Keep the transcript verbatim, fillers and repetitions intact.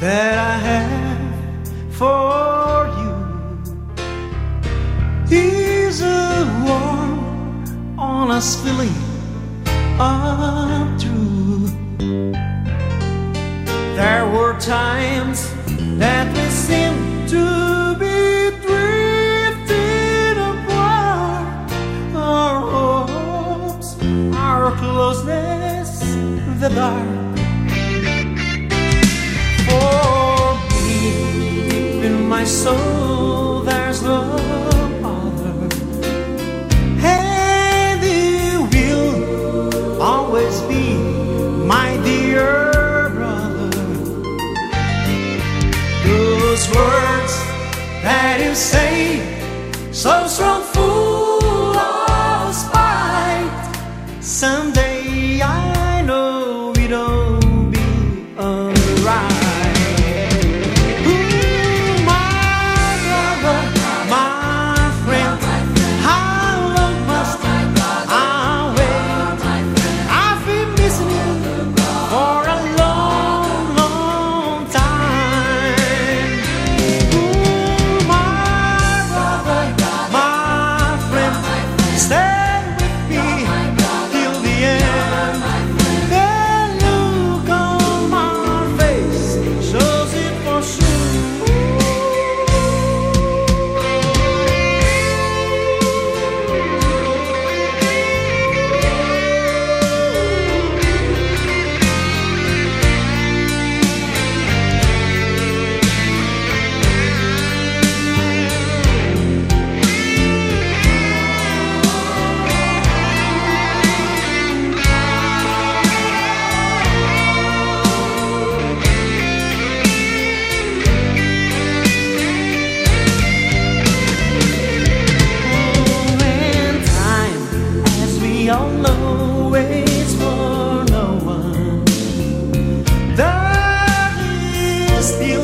that I have for you is a warm, honest feeling of truth. There were times that we seemed to be drifting apart. Our hopes, our closeness, the dark. For me, deep in my soul, there's no other, and you will always be my dear. Those words that you say, so strong, full of spite, someday I know it'll be alright. Ooh, my brother, my friend, how long must I wait? I've been missing you for a long, long time. Stand with me till the end. The look on my face shows it for we all know waits for no one. There is still